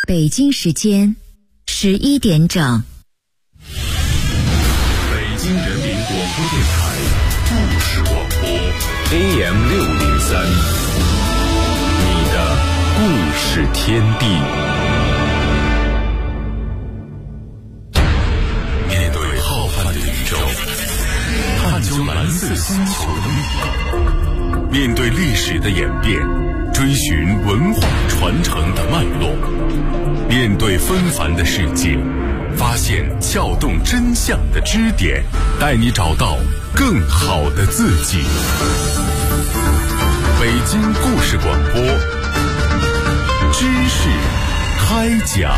北京时间11点整。 北京人民广播电台故事广播 AM603， 你的故事天地。面对浩瀚的宇宙，探究蓝色星球的密码，面对历史的演变，追寻文化传承的脉络，面对纷繁的世界，发现撬动真相的支点，带你找到更好的自己。北京故事广播，知识开讲。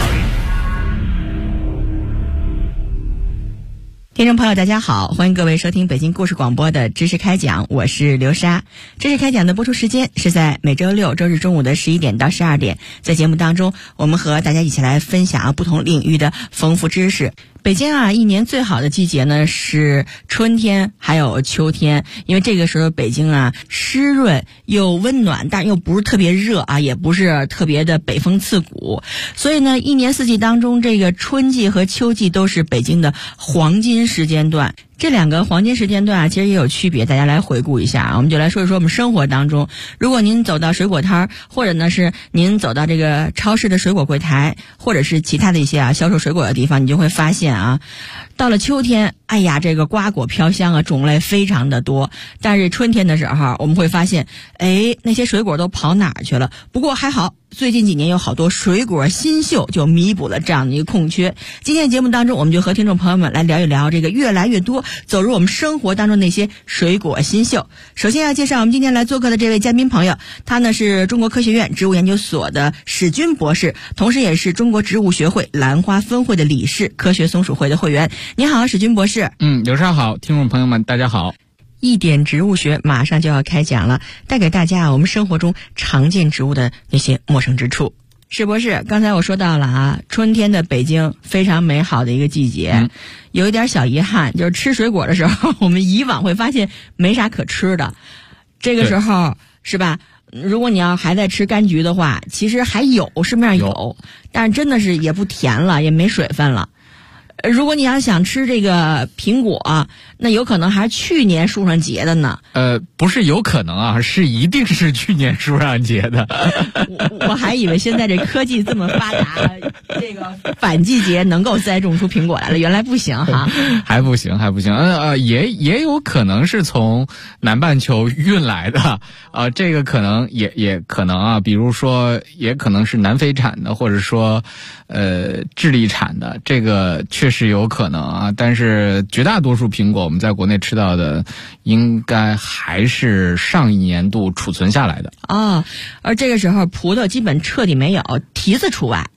听众朋友大家好，欢迎各位收听北京故事广播的知识开讲，我是刘莎。知识开讲的播出时间是在每周六周日中午的11点到12点，在节目当中我们和大家一起来分享不同领域的丰富知识。北京啊，一年最好的季节呢是春天还有秋天，因为这个时候北京啊湿润又温暖，但又不是特别热啊，也不是特别的北风刺骨，所以呢一年四季当中，这个春季和秋季都是北京的黄金时间段。这两个黄金时间段啊，其实也有区别，大家来回顾一下啊。我们就来说一说我们生活当中，如果您走到水果摊，或者呢是您走到这个超市的水果柜台，或者是其他的一些销售水果的地方，你就会发现啊，到了秋天，哎呀，这个瓜果飘香啊，种类非常的多。但是春天的时候，我们会发现，那些水果都跑哪儿去了？不过还好，最近几年有好多水果新秀就弥补了这样的一个空缺。今天的节目当中，我们就和听众朋友们来聊一聊这个越来越多走入我们生活当中那些水果新秀。首先要介绍我们今天来做客的这位嘉宾朋友，他呢是中国科学院植物研究所的史军博士，同时也是中国植物学会兰花分会的理事，科学松鼠会的会员。你好，史军博士。 刘少好，听众朋友们大家好。 一点植物学马上就要开讲了，带给大家我们生活中常见植物的那些陌生之处。史博士，刚才我说到了啊，春天的北京非常美好的一个季节，有一点小遗憾，就是吃水果的时候，我们以往会发现没啥可吃的，这个时候是吧？如果你要还在吃柑橘的话，其实还有，市面上有，但是真的是也不甜了，也没水分了。如果你要想吃这个苹果，那有可能还是去年树上结的呢。 不是有可能啊，是一定是去年树上结的。 我还以为现在这科技这么发达，这个反季节能够栽种出苹果来了，原来不行哈。 还不行。也有可能是从南半球运来的这个可能也可能啊，比如说也可能是南非产的，或者说智利产的，这个确实有可能啊。但是绝大多数苹果我们在国内吃到的应该还是上一年度储存下来的而这个时候葡萄基本彻底没有，提子除外。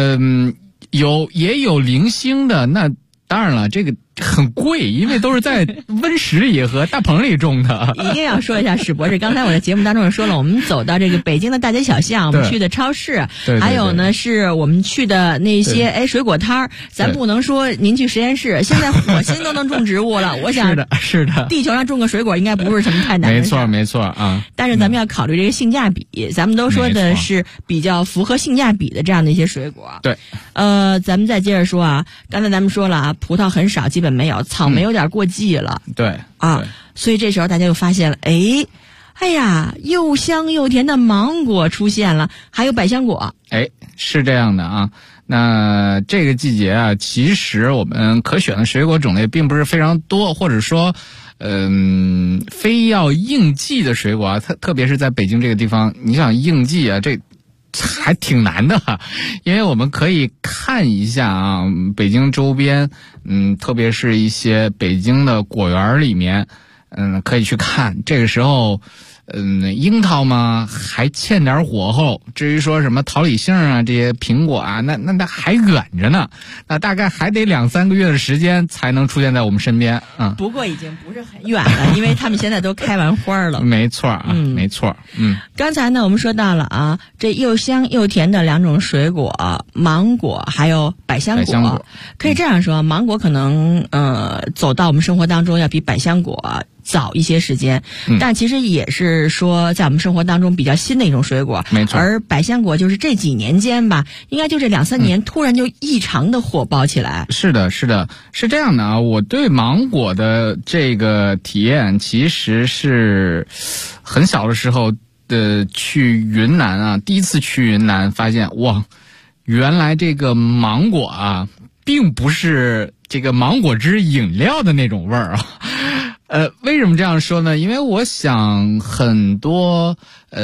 也有零星的，那当然了，这个很贵，因为都是在温室里和大棚里种的。 一定要说一下史博士，刚才我在节目当中也说了，我们走到这个北京的大街小巷，我们去的超市， 对还有呢是我们去的那些水果摊儿，咱不能说您去实验室，现在火星都能种植物了。我想是的， 地球上种个水果应该不是什么太难的事。 没错啊。 但是咱们要考虑这个性价比，咱们都说的是比较符合性价比的这样的一些水果。 对， 咱们再接着说啊，刚才咱们说了啊，葡萄很少，基本没有，草莓有点过季了。 对所以这时候大家就发现了，哎呀，又香又甜的芒果出现了，还有百香果。 是这样的啊。那这个季节啊，其实我们可选的水果种类并不是非常多，或者说非要应季的水果啊，特别是在北京这个地方，你想应季啊，这还挺难的因为我们可以看一下啊，北京周边，特别是一些北京的果园里面，可以去看。这个时候，樱桃嘛还欠点火候，至于说什么桃李杏啊这些苹果啊，那还远着呢，那大概还得2-3个月的时间才能出现在我们身边。 不过已经不是很远了，因为他们现在都开完花了。 没错啊，没错。 刚才呢我们说到了啊，这又香又甜的两种水果，芒果还有百香果。可以这样说，芒果可能走到我们生活当中要比百香果早一些时间，但其实也是是说在我们生活当中比较新的一种水果， 没错。 而百香果就是这几年间吧，应该就这2-3年突然就异常的火爆起来。 是的，是这样的啊。我对芒果的这个体验其实是很小的时候去云南啊，第一次去云南发现，哇，原来这个芒果啊并不是这个芒果汁饮料的那种味儿啊。为什么这样说呢？因为我想很多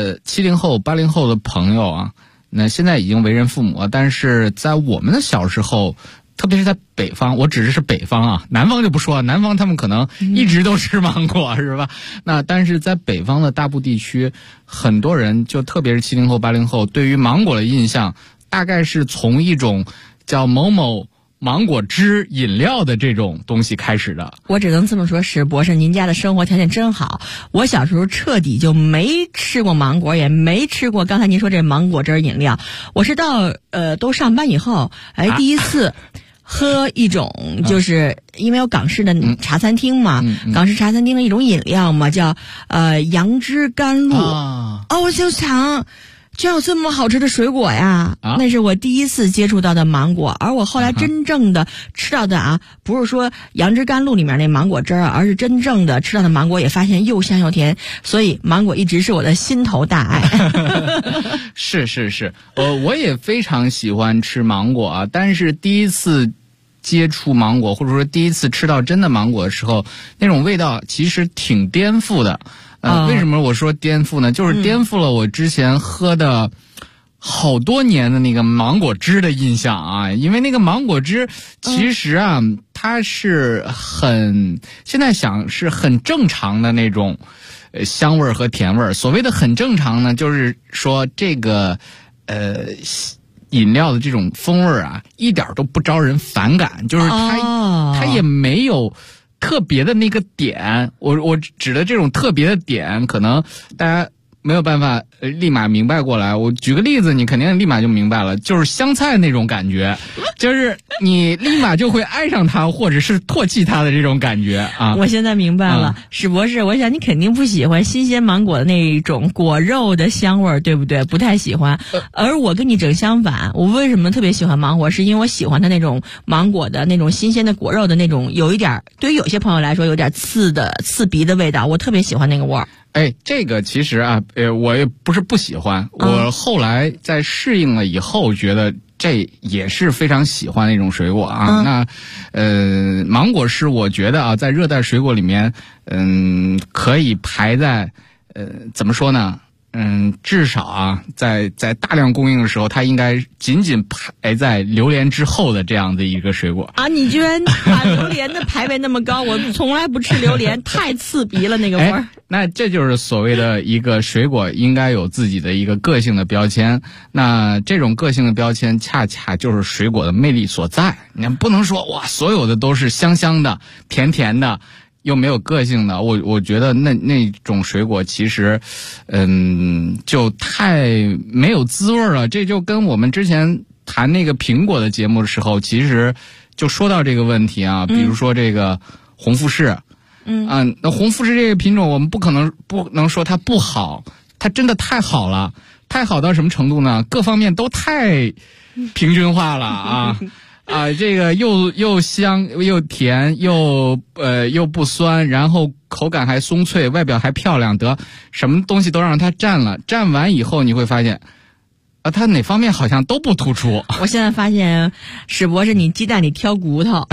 70后、80后的朋友啊，那现在已经为人父母了，但是在我们的小时候，特别是在北方，我指的是北方啊，南方就不说了，南方他们可能一直都吃芒果，是吧？那但是在北方的大部地区，很多人就特别是70后、80后，对于芒果的印象，大概是从一种叫某某芒果汁饮料的这种东西开始的。 我只能这么说，史博士，您家的生活条件真好。我小时候彻底就没吃过芒果，也没吃过刚才您说这芒果汁饮料。我是到都上班以后，第一次喝一种，就是因为有港式的茶餐厅嘛，港式茶餐厅的一种饮料嘛，叫杨枝甘露。我就想，居然有这么好吃的水果呀！那是我第一次接触到的芒果，而我后来真正的吃到的不是说杨枝甘露里面那芒果汁儿，而是真正的吃到的芒果，也发现又香又甜，所以芒果一直是我的心头大爱。 是，我也非常喜欢吃芒果啊，但是第一次接触芒果，或者说第一次吃到真的芒果的时候，那种味道其实挺颠覆的。为什么我说颠覆呢？就是颠覆了我之前喝的好多年的那个芒果汁的印象啊。因为那个芒果汁其实啊，它是现在想是很正常的那种香味和甜味。所谓的很正常呢，就是说这个饮料的这种风味啊，一点都不招人反感，就是它也没有特别的那个点。我指的这种特别的点，可能大家没有办法立马明白过来。我举个例子，你肯定立马就明白了，就是香菜那种感觉，就是你立马就会爱上它，或者是唾弃它的这种感觉啊。 我现在明白了，史博士，我想你肯定不喜欢新鲜芒果的那种果肉的香味儿，对不对？不太喜欢。而我跟你正相反，我为什么特别喜欢芒果？是因为我喜欢它那种芒果的那种新鲜的果肉的那种，有一点对于有些朋友来说有点刺鼻的味道，我特别喜欢那个味儿。 这个其实啊，我也不是不喜欢，我后来在适应了以后，觉得这也是非常喜欢的一种水果啊。那芒果是我觉得啊，在热带水果里面，可以排在怎么说呢？至少啊，在大量供应的时候，它应该仅排在榴莲之后的这样的一个水果啊！你居然把榴莲的排位那么高，我从来不吃榴莲，太刺鼻了那个味儿。 那这就是所谓的一个水果应该有自己的一个个性的标签。那这种个性的标签，恰恰就是水果的魅力所在。你不能说哇，所有的都是香香的、甜甜的。又没有个性的，我觉得那种水果其实，就太没有滋味了。这就跟我们之前谈那个苹果的节目的时候，其实就说到这个问题啊。比如说这个红富士，那红富士这个品种，我们不能说它不好，它真的太好了，太好到什么程度呢？各方面都太平均化了啊。这个又香又甜又不酸，然后口感还松脆，外表还漂亮，得什么东西都让它占了。占完以后你会发现，它哪方面好像都不突出。 我现在发现史博士，你鸡蛋里挑骨头。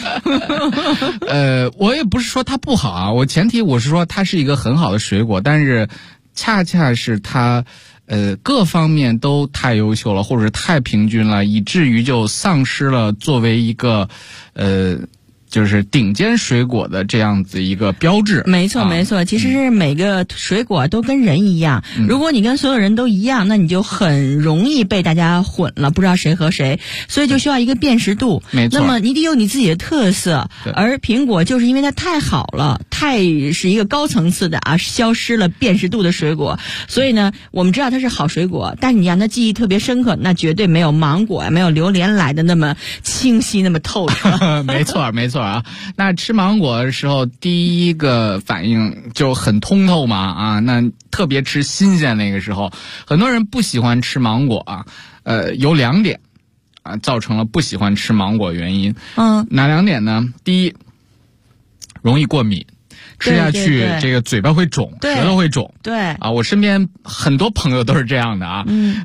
我也不是说它不好啊，我是说它是一个很好的水果，但是恰恰是它。各方面都太优秀了，或者是太平均了，以至于就丧失了作为一个就是顶尖水果的这样子一个标志。 没错，其实是每个水果都跟人一样，如果你跟所有人都一样，那你就很容易被大家混了，不知道谁和谁，所以就需要一个辨识度。 没错， 那么你得有你自己的特色，而苹果就是因为它太好了，是一个高层次的消失了辨识度的水果，所以呢，我们知道它是好水果，但是你让它记忆特别深刻，那绝对没有芒果没有榴莲来的那么清晰，那么透彻。 没错。 错啊。那吃芒果的时候，第一个反应就很通透嘛啊。那特别吃新鲜那个时候，很多人不喜欢吃芒果啊。有2点啊，造成了不喜欢吃芒果原因。哪2点呢？第一，容易过敏。吃下去，这个嘴巴会肿，舌头会肿。 对啊，我身边很多朋友都是这样的啊。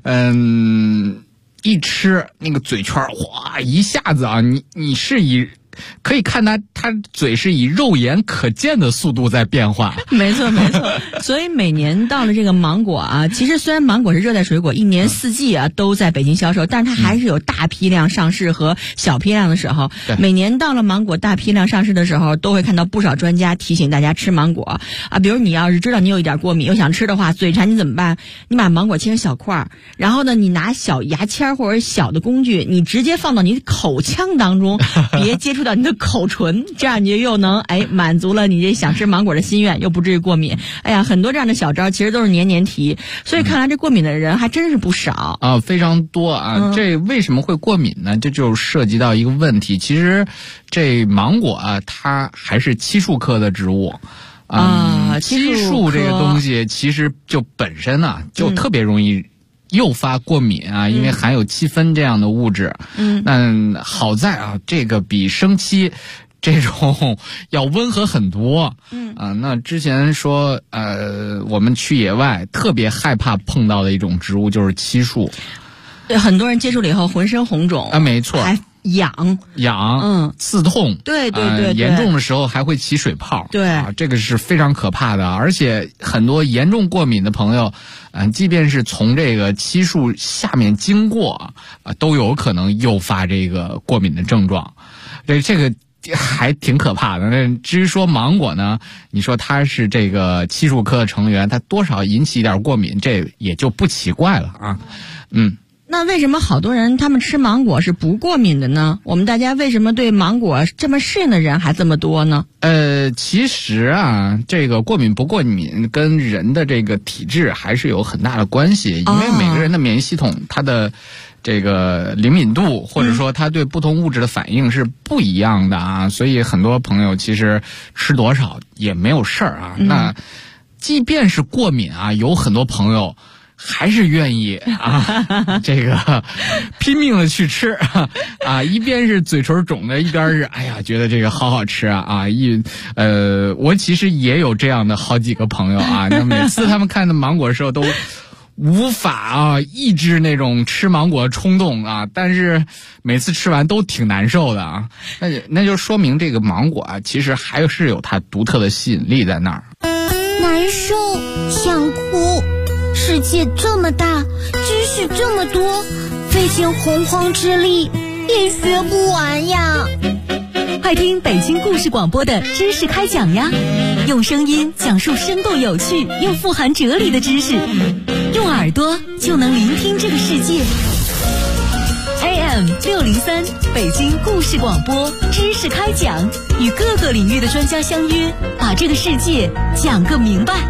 一吃那个嘴圈，哇，一下子啊，你是可以看他嘴是以肉眼可见的速度在变化。 没错没错。所以每年到了这个芒果啊，其实虽然芒果是热带水果，一年四季啊都在北京销售，但是它还是有大批量上市和小批量的时候。每年到了芒果大批量上市的时候，都会看到不少专家提醒大家吃芒果啊。比如你要是知道你有一点过敏又想吃的话，嘴馋你怎么办？你把芒果切成小块，然后呢，你拿小牙签或者小的工具，你直接放到你的口腔当中，别接触到你的口唇，这样你就又能满足了你这想吃芒果的心愿，又不至于过敏。哎呀，很多这样的小招其实都是年年提，所以看来这过敏的人还真是不少啊，非常多啊。这为什么会过敏呢？这就涉及到一个问题，其实这芒果啊，它还是漆树科的植物。漆树这个东西其实就本身啊，就特别容易诱发过敏啊，因为含有漆酚这样的物质。那好在啊，这个比生漆这种要温和很多。那之前说我们去野外特别害怕碰到的一种植物就是漆树。 对，很多人接触了以后浑身红肿啊，没错， 还痒， 刺痛， 对， 严重的时候还会起水泡， 对啊，这个是非常可怕的。而且很多严重过敏的朋友，即便是从这个漆树下面经过都有可能诱发这个过敏的症状，这个还挺可怕的。那至于说芒果呢，你说它是这个漆树科的成员，它多少引起一点过敏，这也就不奇怪了啊。 那为什么好多人他们吃芒果是不过敏的呢？我们大家为什么对芒果这么适应的人还这么多呢？ 其实啊，这个过敏不过敏跟人的这个体质还是有很大的关系，因为每个人的免疫系统它的这个灵敏度或者说它对不同物质的反应是不一样的啊，所以很多朋友其实吃多少也没有事儿啊。那即便是过敏啊，有很多朋友还是愿意啊，这个拼命的去吃啊，一边是嘴唇肿的，一边是哎呀觉得这个好好吃啊。我其实也有这样的好几个朋友啊，那每次他们看到芒果的时候都无法抑制那种吃芒果的冲动啊，但是每次吃完都挺难受的啊。那就说明这个芒果啊，其实还是有它独特的吸引力在那儿。 难受，想哭。世界这么大，知识这么多，费尽洪荒之力也学不完呀！ 快听北京故事广播的知识开讲呀，用声音讲述生动有趣又富含哲理的知识，用耳朵就能聆听这个世界。AM 603北京故事广播知识开讲，与各个领域的专家相约，把这个世界讲个明白。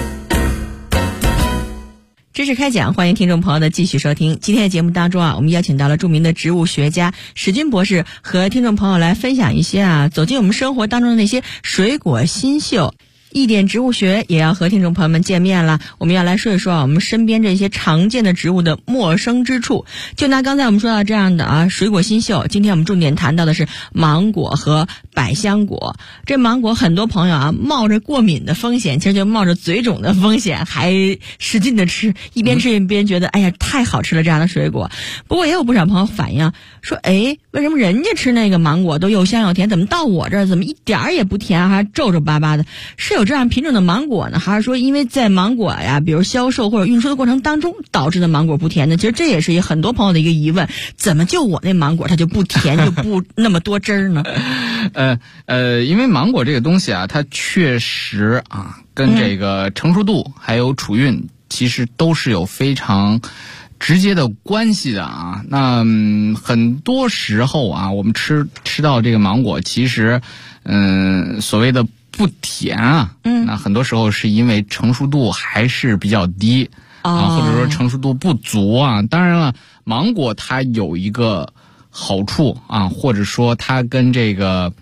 知识开讲，欢迎听众朋友的继续收听。今天的节目当中啊，我们邀请到了著名的植物学家史军博士，和听众朋友来分享一些走进我们生活当中的那些水果新秀。一点植物学也要和听众朋友们见面了，我们要来说一说我们身边这些常见的植物的陌生之处。就拿刚才我们说到这样的水果新秀，今天我们重点谈到的是芒果和百香果。这芒果很多朋友冒着过敏的风险，其实就冒着嘴肿的风险，还使劲的吃，一边吃一边觉得哎呀太好吃了这样的水果。不过也有不少朋友反映说，为什么人家吃那个芒果都又香又甜，怎么到我这儿怎么一点儿也不甜，还皱皱巴巴的？是有这样品种的芒果呢，还是说因为在芒果呀比如销售或者运输的过程当中导致的芒果不甜呢？其实这也是很多朋友的一个疑问，怎么就我那芒果它就不甜，就不那么多汁儿呢？ 因为芒果这个东西啊，它确实跟这个成熟度还有储运其实都是有非常直接的关系的啊。那很多时候我们吃到这个芒果，其实所谓的不甜那很多时候是因为成熟度还是比较低或者说成熟度不足当然了，芒果它有一个好处或者说它跟这个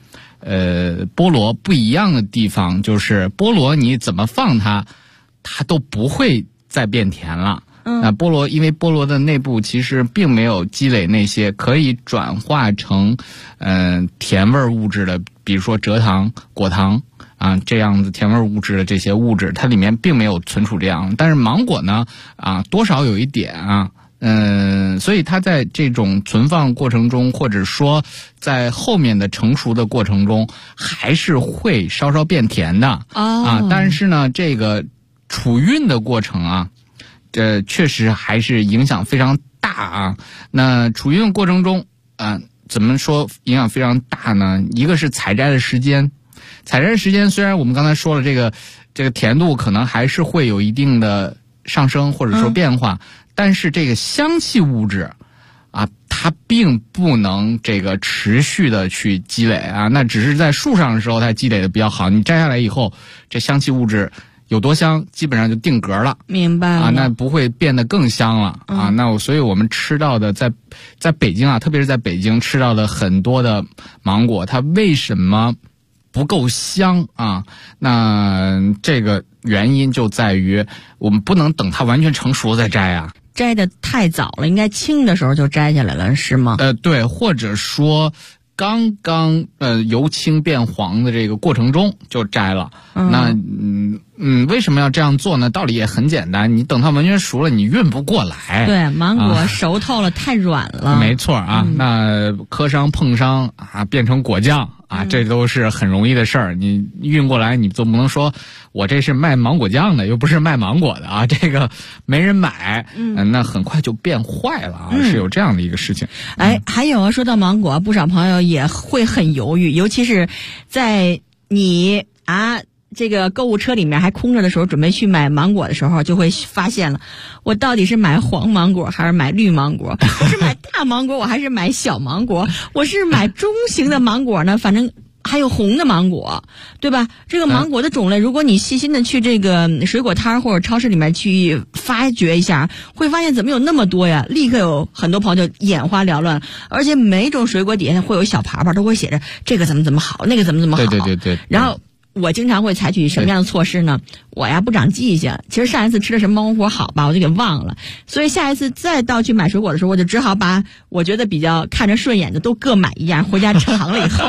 菠萝不一样的地方，就是菠萝你怎么放它都不会再变甜了。那菠萝因为菠萝的内部其实并没有积累那些可以转化成甜味物质的，比如说蔗糖、果糖啊这样子甜味物质的这些物质，它里面并没有存储这样。但是芒果呢多少有一点啊。所以它在这种存放过程中，或者说在后面的成熟的过程中，还是会稍稍变甜的但是呢，这个储运的过程啊，这确实还是影响非常大啊。那储运过程中怎么说影响非常大呢？一个是采摘的时间，虽然我们刚才说了这个甜度可能还是会有一定的上升或者说变化。但是这个香气物质它并不能这个持续的去积累那只是在树上的时候它积累的比较好，你摘下来以后这香气物质有多香基本上就定格了， 明白了那不会变得更香了那所以我们吃到的在北京特别是在北京吃到的很多的芒果，它为什么不够香那这个原因就在于我们不能等它完全成熟再摘摘的太早了，应该青的时候就摘下来了，是吗？ 对，或者说刚刚由青变黄的这个过程中就摘了。那为什么要这样做呢？道理也很简单，你等它完全熟了，你运不过来。 对，芒果熟透了，太软了。 没错那磕伤碰伤变成果酱这都是很容易的事儿。你运过来，你总不能说我这是卖芒果酱的，又不是卖芒果的这个没人买，那很快就变坏了是有这样的一个事情。 还有说到芒果，不少朋友也会很犹豫，尤其是在你这个购物车里面还空着的时候，准备去买芒果的时候，就会发现了，我到底是买黄芒果还是买绿芒果？我是买大芒果我还是买小芒果？我是买中型的芒果呢，反正还有红的芒果，对吧？这个芒果的种类，如果你细心的去这个水果摊或者超市里面去发掘一下，会发现怎么有那么多呀？立刻有很多朋友就眼花缭乱，而且每一种水果底下会有小牌牌，都会写着这个怎么好，那个怎么好。 对。 然后我经常会采取什么样的措施呢？我不长记性，其实上一次吃的什么芒果好吧，我就给忘了，所以下一次再到去买水果的时候，我就只好把我觉得比较看着顺眼的都各买一样，回家尝了以后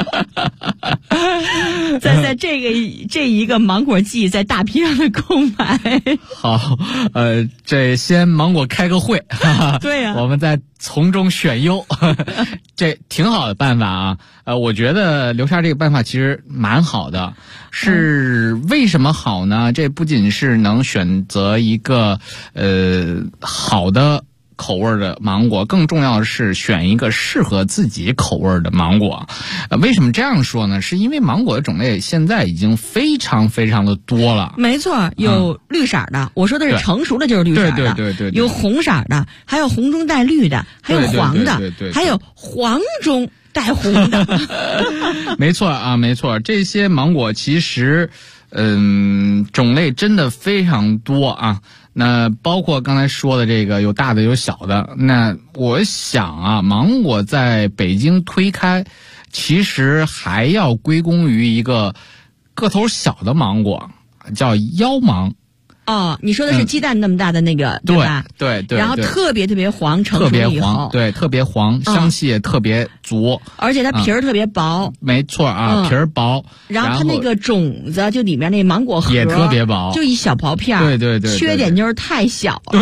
在这一个芒果季在大批量的购买。 好，这先芒果开个会对呀我们再从中选优这挺好的办法我觉得刘莎这个办法其实蛮好的。是为什么好呢？这不仅是能选择一个好的口味的芒果，更重要的是选一个适合自己口味的芒果。为什么这样说呢？是因为芒果的种类现在已经非常非常的多了。 没错，有绿色的，我说的是成熟的就是绿色的， 对， 有红色的，还有红中带绿的，还有黄的，还有黄中带红的。 没错没错，这些芒果其实种类真的非常多那包括刚才说的这个有大的有小的，那我想芒果在北京推开其实还要归功于一个个头小的芒果，叫腰芒。 你说的是鸡蛋那么大的那个，对吧？对。然后特别黄，成熟以后， 对，特别黄，香气也特别足， 而且它皮儿特别薄。 没错皮儿薄。 然后它那个种子，就里面那芒果核也特别薄， 就一小薄片。 对。 缺点就是太小了。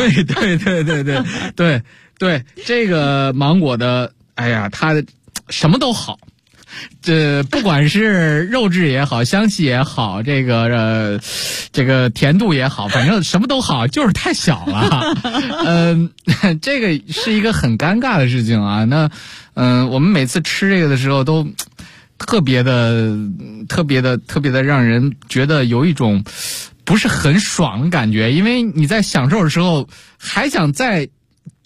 对，这个芒果的，它什么都好。不管是肉质也好，香气也好，这个甜度也好，反正什么都好，就是太小了。这个是一个很尴尬的事情那我们每次吃这个的时候都特别的让人觉得有一种不是很爽的感觉，因为你在享受的时候还想再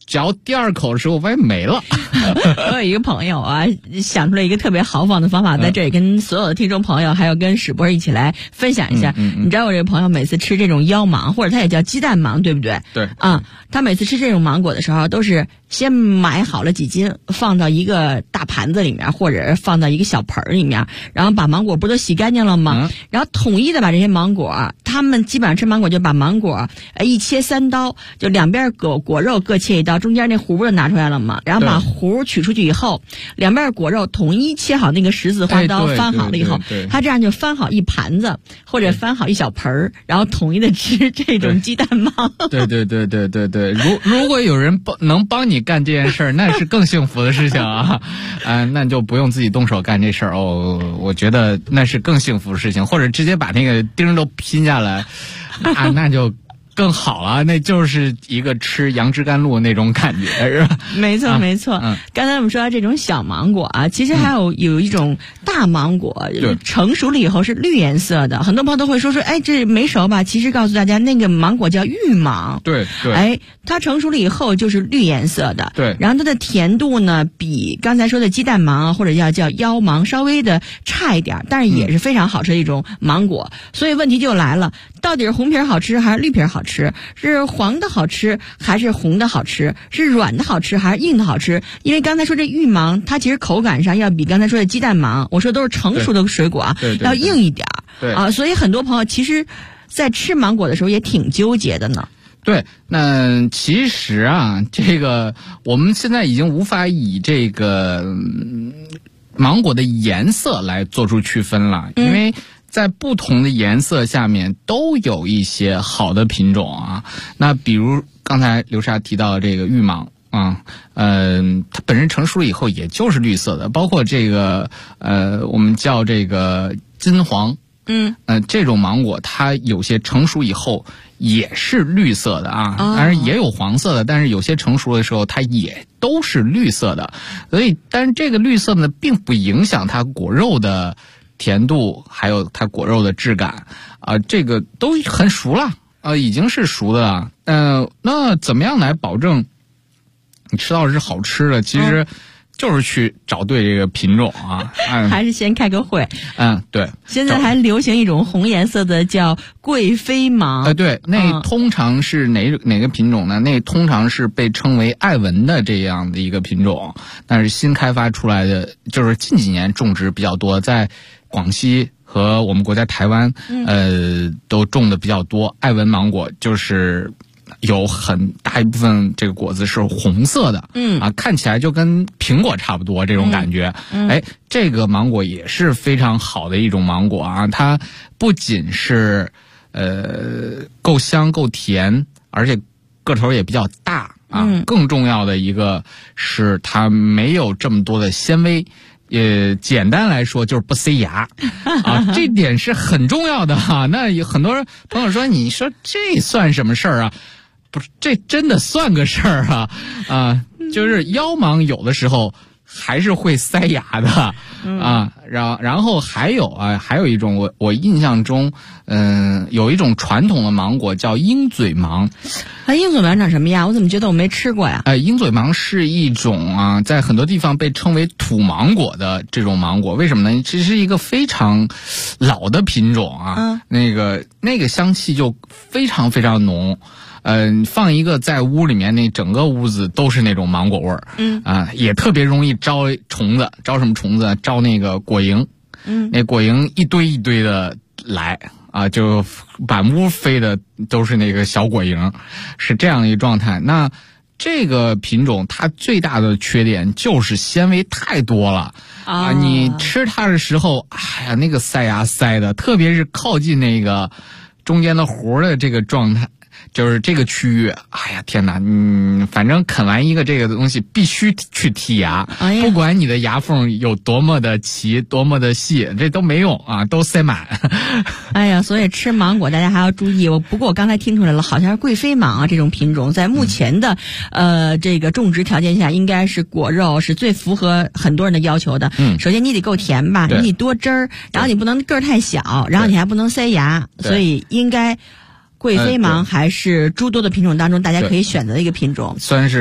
嚼第2口的时候，我发现没了。 我有一个朋友啊，想出了一个特别豪放的方法，在这里跟所有的听众朋友还有跟史波一起来分享一下。你知道我这个朋友每次吃这种腰芒，或者它也叫鸡蛋芒，对不对？ 对。 啊，他每次吃这种芒果的时候，都是先买好了几斤，放到一个大盘子里面，或者放到一个小盆里面，然后把芒果不都洗干净了吗？然后统一的把这些芒果，他们基本上吃芒果就把芒果一切3刀，就两边果肉各切1刀，中间那核不就拿出来了吗？然后把核取出去以后，两边果肉统一切好那个十字花刀，翻好了以后，他这样就翻好一盘子或者翻好一小盆，然后统一的吃这种鸡蛋芒。 对。如果有人能帮你干这件事儿，那是更幸福的事情啊！那就不用自己动手干这事儿哦。我觉得那是更幸福的事情，或者直接把那个钉都拼下来，那就更好了，那就是一个吃杨枝甘露那种感觉，是吧？ 没错。刚才我们说到这种小芒果啊，其实还有一种大芒果，成熟了以后是绿颜色的。很多朋友都会说，哎，这没熟吧？其实告诉大家，那个芒果叫玉芒。对。哎，它成熟了以后就是绿颜色的。对。然后它的甜度呢，比刚才说的鸡蛋芒或者叫腰芒稍微的差一点，但是也是非常好吃的一种芒果。所以问题就来了，到底是红皮好吃还是绿皮好吃？是黄的好吃还是红的好吃？是软的好吃还是硬的好吃？因为刚才说这玉芒，它其实口感上要比刚才说的鸡蛋芒，我说都是成熟的水果啊，要硬一点啊，所以很多朋友其实在吃芒果的时候也挺纠结的呢。 对，那其实啊，这个我们现在已经无法以这个芒果的颜色来做出区分了，因为在不同的颜色下面都有一些好的品种啊。那比如刚才刘莎提到的这个玉芒啊，它本身成熟了以后也就是绿色的，包括这个我们叫这个金黄，这种芒果它有些成熟以后也是绿色的啊，当然也有黄色的，但是有些成熟的时候它也都是绿色的。所以，但是这个绿色呢，并不影响它果肉的甜度，还有它果肉的质感啊，这个都很熟了啊，已经是熟的了。那怎么样来保证你吃到的是好吃的？其实就是去找对这个品种啊， 还是先开个会。 对。 现在还流行一种红颜色的叫贵妃芒。 对，那通常是哪个品种呢？那通常是被称为爱文的这样的一个品种，但是新开发出来的，就是近几年种植比较多，在广西和我们国家台湾，都种的比较多。爱文芒果就是有很大一部分这个果子是红色的，看起来就跟苹果差不多这种感觉。这个芒果也是非常好的一种芒果啊，它不仅是够香够甜，而且个头也比较大啊。更重要的一个是它没有这么多的纤维。简单来说就是不塞牙啊，这点是很重要的哈。那有很多朋友说，你说这算什么事儿啊？不是，这真的算个事儿啊！就是腰芒有的时候还是会塞牙的啊。然后还有一种我印象中，有一种传统的芒果叫鹰嘴芒。 鹰嘴芒长什么样？我怎么觉得我没吃过呀？ 鹰嘴芒是一种在很多地方被称为土芒果的这种芒果。为什么呢？这是一个非常老的品种啊，那个香气就非常非常浓。放一个在屋里面，那整个屋子都是那种芒果味儿。也特别容易招虫子，招什么虫子？招那个果蝇。那果蝇一堆一堆的来啊，就满屋飞的都是那个小果蝇，是这样一个状态。那这个品种它最大的缺点就是纤维太多了啊！你吃它的时候，哎呀，那个塞牙塞的，特别是靠近那个中间的核的这个状态。就是这个区域，哎呀天哪，反正啃完一个这个东西必须去剔牙，不管你的牙缝有多么的齐，多么的细，这都没用啊，都塞满。 哎呀，所以吃芒果大家还要注意。不过我刚才听出来了，好像是贵妃芒啊这种品种，在目前的这个种植条件下，应该是果肉是最符合很多人的要求的。首先你得够甜吧，你得多汁儿，然后你不能个儿太小，然后你还不能塞牙，所以应该。贵妃芒还是诸多的品种当中大家可以选择的一个品种， 算是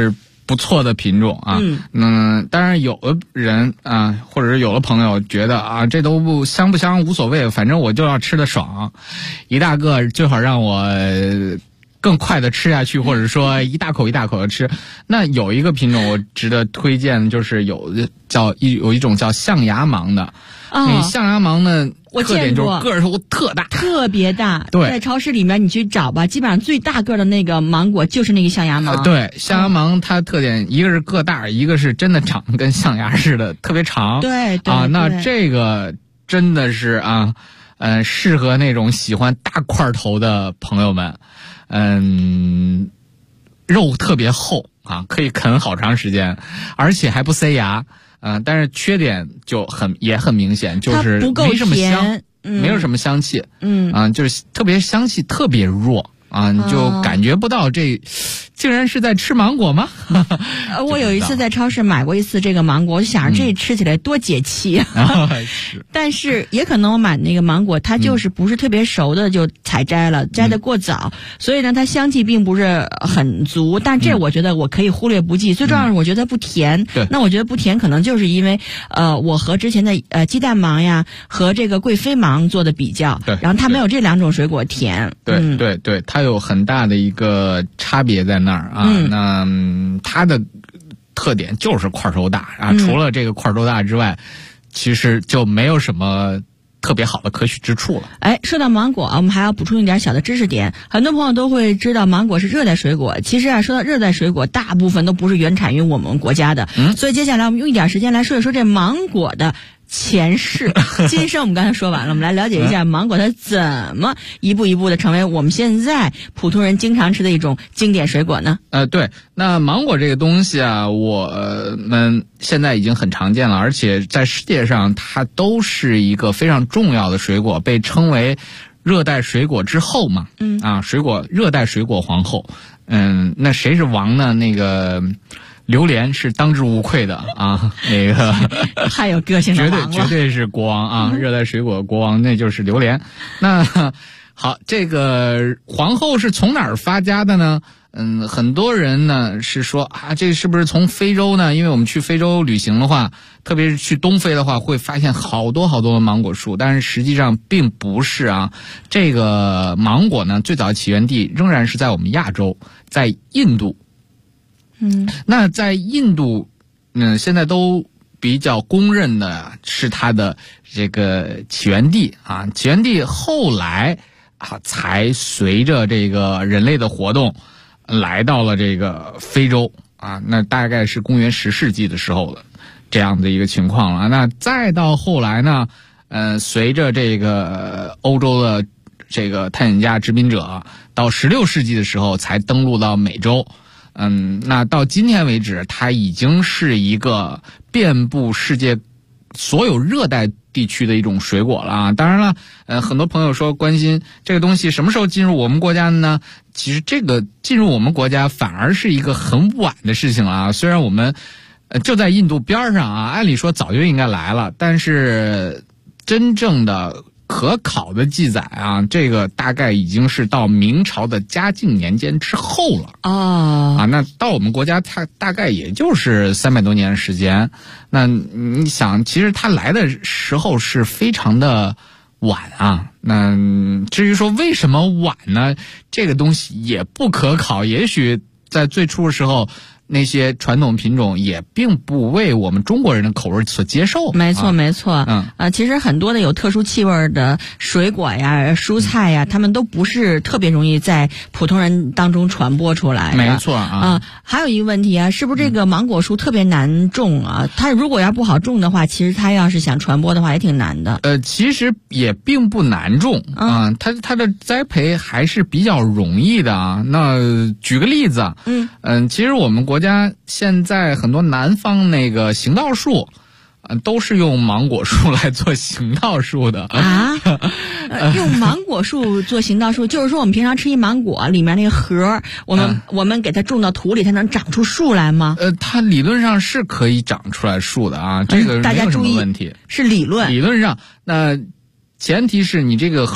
不错的品种啊。当然有的人啊，或者是有的朋友觉得啊，这都香不香无所谓，反正我就要吃的爽，一大个最好让我更快的吃下去，或者说一大口一大口的吃。那有一个品种我值得推荐，就是有一种叫象牙芒的。那象牙芒呢，特点就是个头特大， 特别大。 对， 在超市里面你去找吧，基本上最大个的那个芒果就是那个象牙芒。 对，象牙芒它特点一个是个大，一个是真的长跟象牙似的，特别长。 对那这个真的是适合那种喜欢大块头的朋友们。肉特别厚啊，可以啃好长时间，而且还不塞牙。但是缺点也很明显，就是没什么香，没有什么香气。就是特别香气特别弱啊，你就感觉不到这竟然是在吃芒果吗？ 我有一次在超市买过一次这个芒果，我就想着这吃起来多解气啊！但是也可能我买那个芒果，它就是不是特别熟的就采摘了，摘得过早，所以呢它香气并不是很足。但这我觉得我可以忽略不计。最重要是我觉得它不甜。那我觉得不甜可能就是因为我和之前的鸡蛋芒呀和这个贵妃芒做的比较，然后它没有这两种水果甜。 对，它有很大的一个差别在那儿啊。那它的特点就是块头大啊，除了这个块头大之外，其实就没有什么特别好的可取之处了。 说到芒果啊，我们还要补充一点小的知识点。很多朋友都会知道芒果是热带水果，其实说到热带水果，大部分都不是原产于我们国家的。所以接下来我们用一点时间来说一说这芒果的前世今生。我们刚才说完了，我们来了解一下芒果它怎么一步一步的成为我们现在普通人经常吃的一种经典水果呢？ 对，那芒果这个东西啊，我们现在已经很常见了，而且在世界上它都是一个非常重要的水果，被称为热带水果之后嘛。热带水果皇后。那谁是王呢？那个榴莲是当之无愧的啊，那个太有个性的王了， 绝对是国王啊！热带水果国王那就是榴莲。那好，这个皇后是从哪儿发家的呢？很多人呢是说啊，这是不是从非洲呢？因为我们去非洲旅行的话，特别是去东非的话，会发现好多好多的芒果树，但是实际上并不是啊。这个芒果呢，最早起源地仍然是在我们亚洲，在印度。那在印度，现在都比较公认的是它的这个起源地啊。起源地后来才随着这个人类的活动来到了这个非洲啊。那大概是公元10世纪的时候的这样的一个情况了。那再到后来呢，随着这个欧洲的这个探险家殖民者到16世纪的时候才登陆到美洲。那到今天为止，它已经是一个遍布世界所有热带地区的一种水果了啊。当然了，很多朋友说关心这个东西什么时候进入我们国家呢？其实这个进入我们国家反而是一个很晚的事情了啊。虽然我们就在印度边上啊，按理说早就应该来了，但是真正的可考的记载啊，这个大概已经是到明朝的嘉靖年间之后了。那到我们国家它大概也就是300多年的时间。那你想，其实它来的时候是非常的晚啊。那至于说为什么晚呢？这个东西也不可考，也许在最初的时候，那些传统品种也并不为我们中国人的口味所接受。 没错。其实很多的有特殊气味的水果呀、蔬菜呀，它们都不是特别容易在普通人当中传播出来的。 没错啊。 还有一个问题啊，是不是这个芒果树特别难种啊？它如果要不好种的话，其实它要是想传播的话也挺难的。 其实也并不难种啊，它的栽培还是比较容易的啊。那举个例子，其实我们国家现在很多南方那个行道树，都是用芒果树来做行道树的啊。用芒果树做行道树，就是说我们平常吃一芒果里面那个核，我们给它种到土里，它能长出树来吗？ 它理论上是可以长出来树的啊，这个没有什么问题。 是理论上，那前提是你这个核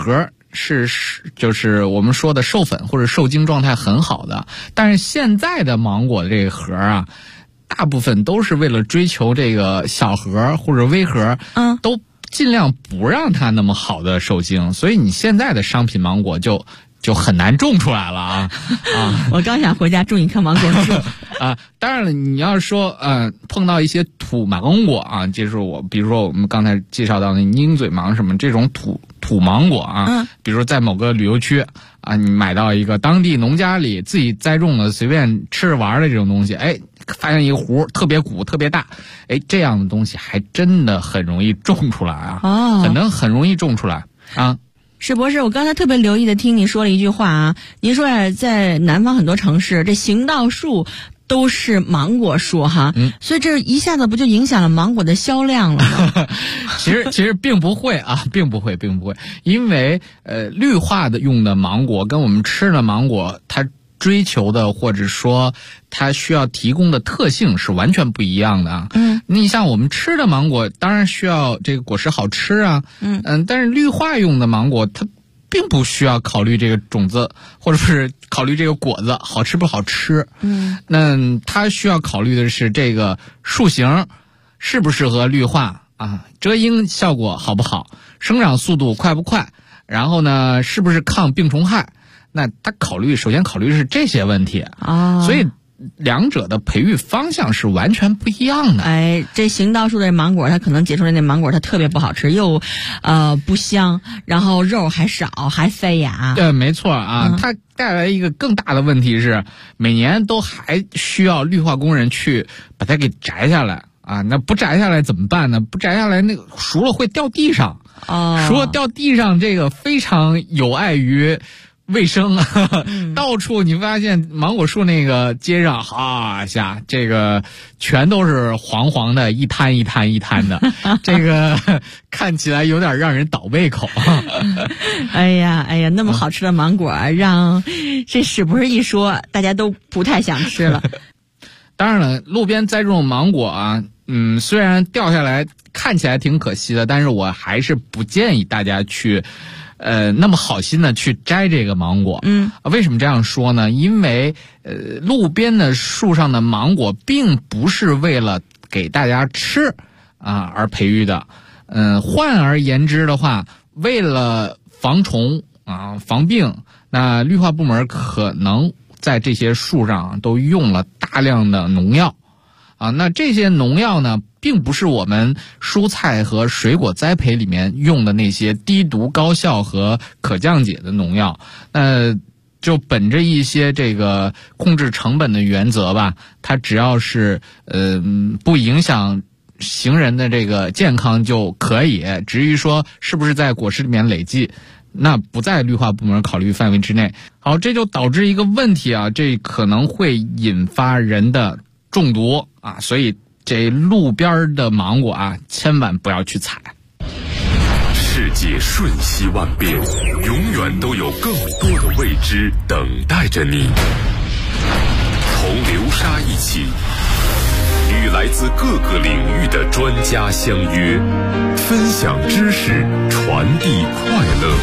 就是我们说的授粉或者受精状态很好的，但是现在的芒果的这个核啊，大部分都是为了追求这个小核或者微核，都尽量不让它那么好的受精，所以你现在的商品芒果就很难种出来了啊！ 我刚想回家种一棵芒果树啊。当然了，你要说碰到一些土芒果啊，就是比如说我们刚才介绍到的鹰嘴芒什么这种土芒果啊，比如说在某个旅游区啊，你买到一个当地农家里自己栽种的随便吃着玩的这种东西，发现一个核特别鼓特别大，这样的东西还真的很容易种出来啊，很容易种出来啊。 史博士，我刚才特别留意的听你说了一句话啊，您说在南方很多城市，这行道树都是芒果树哈，所以这一下子不就影响了芒果的销量了吗？ 其实并不会啊，并不会，因为绿化的用的芒果跟我们吃的芒果，它追求的或者说它需要提供的特性是完全不一样的啊。你像我们吃的芒果，当然需要这个果实好吃啊，但是绿化用的芒果它并不需要考虑这个种子，或者是考虑这个果子好吃不好吃。那它需要考虑的是这个树形适不适合绿化啊，遮阴效果好不好，生长速度快不快，然后呢是不是抗病虫害。那他首先考虑的是这些问题啊，所以两者的培育方向是完全不一样的。 这行道树的芒果，它可能结出来那芒果它特别不好吃，又不香，然后肉还少，还发芽。 对，没错啊，它带来一个更大的问题是，每年都还需要绿化工人去把它给摘下来啊。那不摘下来怎么办呢？不摘下来那个熟了会掉地上。熟了掉地上，这个非常有碍于卫生啊，到处你发现芒果树那个街上下这个全都是黄黄的，一滩一滩一滩的，这个看起来有点让人倒胃口。 哎呀，那么好吃的芒果，让这史博士一说，大家都不太想吃了。 当然了，路边栽种芒果啊，虽然掉下来看起来挺可惜的，但是我还是不建议大家去那么好心的去摘这个芒果。为什么这样说呢？因为路边的树上的芒果并不是为了给大家吃啊而培育的。换而言之的话，为了防虫啊防病，那绿化部门可能在这些树上都用了大量的农药啊。那这些农药呢，并不是我们蔬菜和水果栽培里面用的那些低毒高效和可降解的农药。就本着一些这个控制成本的原则吧，它只要是不影响行人的这个健康就可以。至于说是不是在果实里面累计，那不在绿化部门考虑范围之内。好，这就导致一个问题啊，这可能会引发人的中毒啊，所以这路边的芒果啊，千万不要去采。 世界瞬息万变，永远都有更多的未知等待着你。同流沙一起，与来自各个领域的专家相约，分享知识，传递快乐。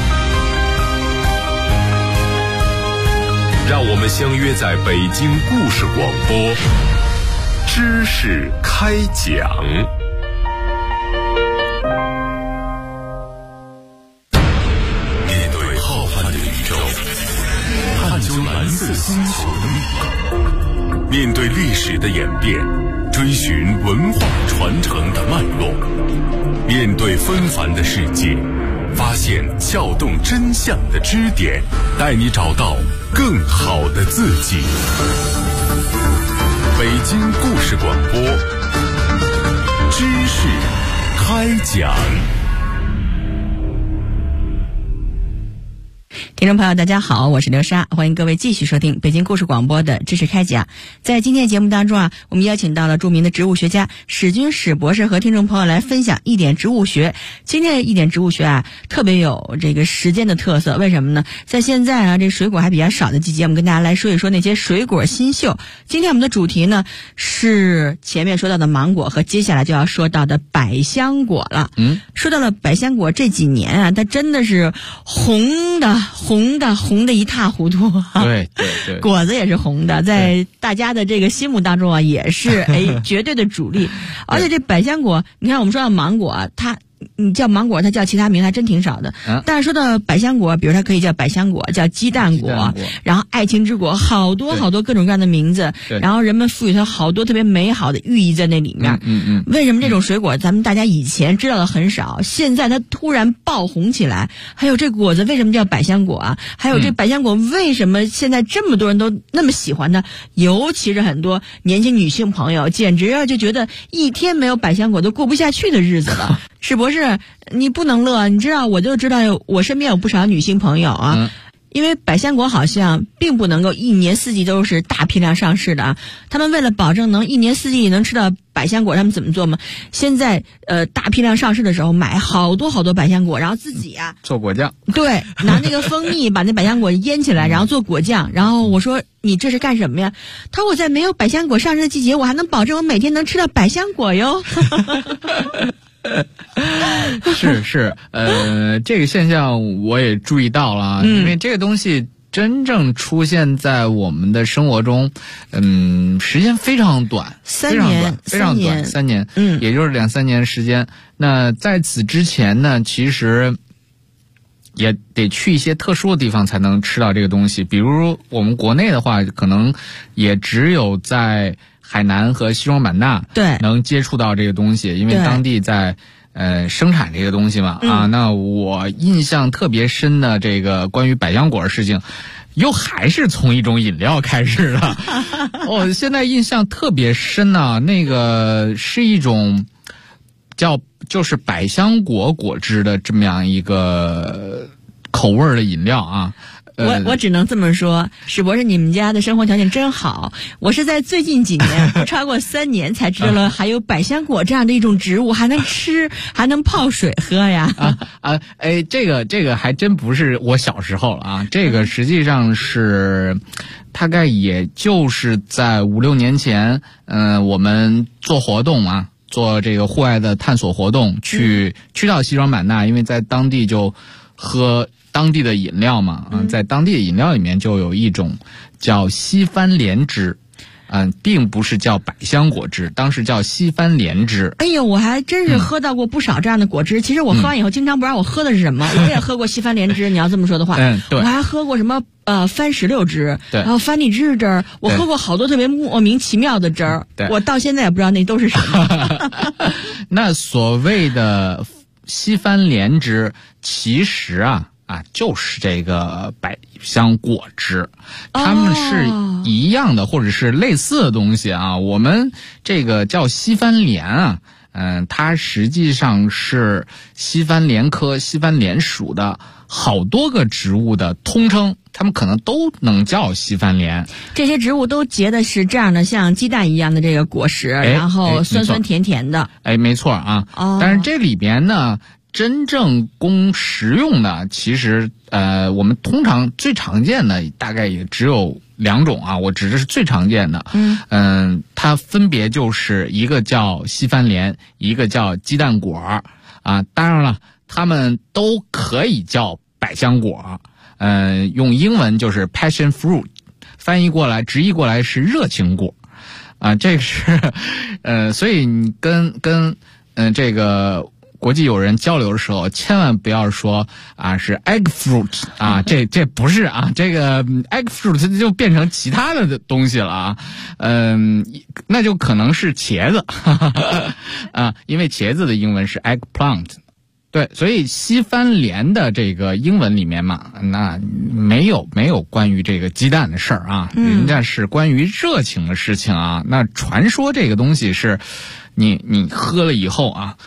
让我们相约在北京故事广播，知识开讲。面对浩瀚的宇宙，探究蓝色星球的秘密，面对历史的演变，追寻文化传承的脉络，面对纷繁的世界，发现撬动真相的支点，带你找到更好的自己。北京故事广播，知识开讲。 听众朋友大家好，我是刘莎，欢迎各位继续收听北京故事广播的知识开讲。在今天节目当中啊，我们邀请到了著名的植物学家史君史博士和听众朋友来分享一点植物学。今天的一点植物学啊，特别有这个时间的特色，为什么呢？在现在啊，这水果还比较少的季节，我们跟大家来说一说那些水果新秀。今天我们的主题呢是前面说到的芒果和接下来就要说到的百香果了。说到了百香果，这几年啊，它真的是红的一塌糊涂啊！ 对， 果子也是红的，在大家的这个心目当中啊，也是绝对的主力。而且这百香果，你看我们说到芒果，你叫芒果，它叫其他名还真挺少的。但是说到百香果，比如它可以叫百香果，叫鸡蛋果，然后爱情之果，好多各种各样的名字。然后人们赋予它好多特别美好的寓意在那里面。为什么这种水果咱们大家以前知道的很少，现在它突然爆红起来？还有这果子为什么叫百香果啊？还有这百香果为什么现在这么多人都那么喜欢它？尤其是很多年轻女性朋友，简直就觉得一天没有百香果都过不下去的日子了。史博士，你不能乐，你知道，我就知道我身边有不少女性朋友啊，因为百香果好像并不能够一年四季都是大批量上市的啊。他们为了保证能一年四季能吃到百香果，他们怎么做吗？现在大批量上市的时候买好多百香果，然后自己啊做果酱。对， 拿那个蜂蜜把那百香果腌起来，然后做果酱。然后我说你这是干什么呀？他说我在没有百香果上市的季节，我还能保证我每天能吃到百香果哟。 是，这个现象我也注意到了，因为这个东西真正出现在我们的生活中，时间非常短，3年，也就是2-3年时间。那在此之前呢，其实也得去一些特殊的地方才能吃到这个东西，比如我们国内的话，可能也只有在海南和西双版纳能接触到这个东西，因为当地在生产这个东西嘛。那我印象特别深的这个关于百香果的事情，又还是从一种饮料开始的。我现在印象特别深啊，那个是一种就是百香果果汁的这么样一个口味的饮料啊。 我只能这么说，史博士，你们家的生活条件真好。我是在最近几年，不超过3年，才知道了还有百香果这样的一种植物，还能吃，还能泡水喝呀。 这个还真不是我小时候了啊，这个实际上是大概也就是在5-6年前，我们做活动啊，做这个户外的探索活动，去到西双版纳，因为在当地就喝当地的饮料嘛，在当地的饮料里面就有一种叫西番莲汁，并不是叫百香果汁，当时叫西番莲汁。 哎呦，我还真是喝到过不少这样的果汁。其实我喝完以后，经常不知道我喝的是什么。我也喝过西番莲汁，你要这么说的话， 对， 我还喝过什么番石榴汁， 对， 然后番荔枝汁，我喝过好多特别莫名其妙的汁儿，我到现在也不知道那都是什么。 那所谓的西番莲汁，其实就是这个百香果汁，它们是一样的，或者是类似的东西啊。我们这个叫西番莲啊，它实际上是西番莲科西番莲属的好多个植物的通称，它们可能都能叫西番莲。 这些植物都结的是这样的像鸡蛋一样的这个果实，然后酸酸甜甜的。 没错啊。但是这里边呢，真正供食用的，其实我们通常最常见的大概也只有2种啊，我指的是最常见的。它分别就是一个叫西番莲，一个叫鸡蛋果啊。当然了，它们都可以叫百香果。用英文就是 passion fruit， 直译过来是热情果啊。这个是所以你跟这个国际友人交流的时候，千万不要说是 egg fruit 啊，这不是啊，这个 egg fruit 就变成其他的东西了啊，那就可能是茄子因为茄子的英文是 eggplant。对，所以西番莲的这个英文里面嘛，那没有关于这个鸡蛋的事儿啊，人家是关于热情的事情啊。那传说这个东西是你喝了以后啊，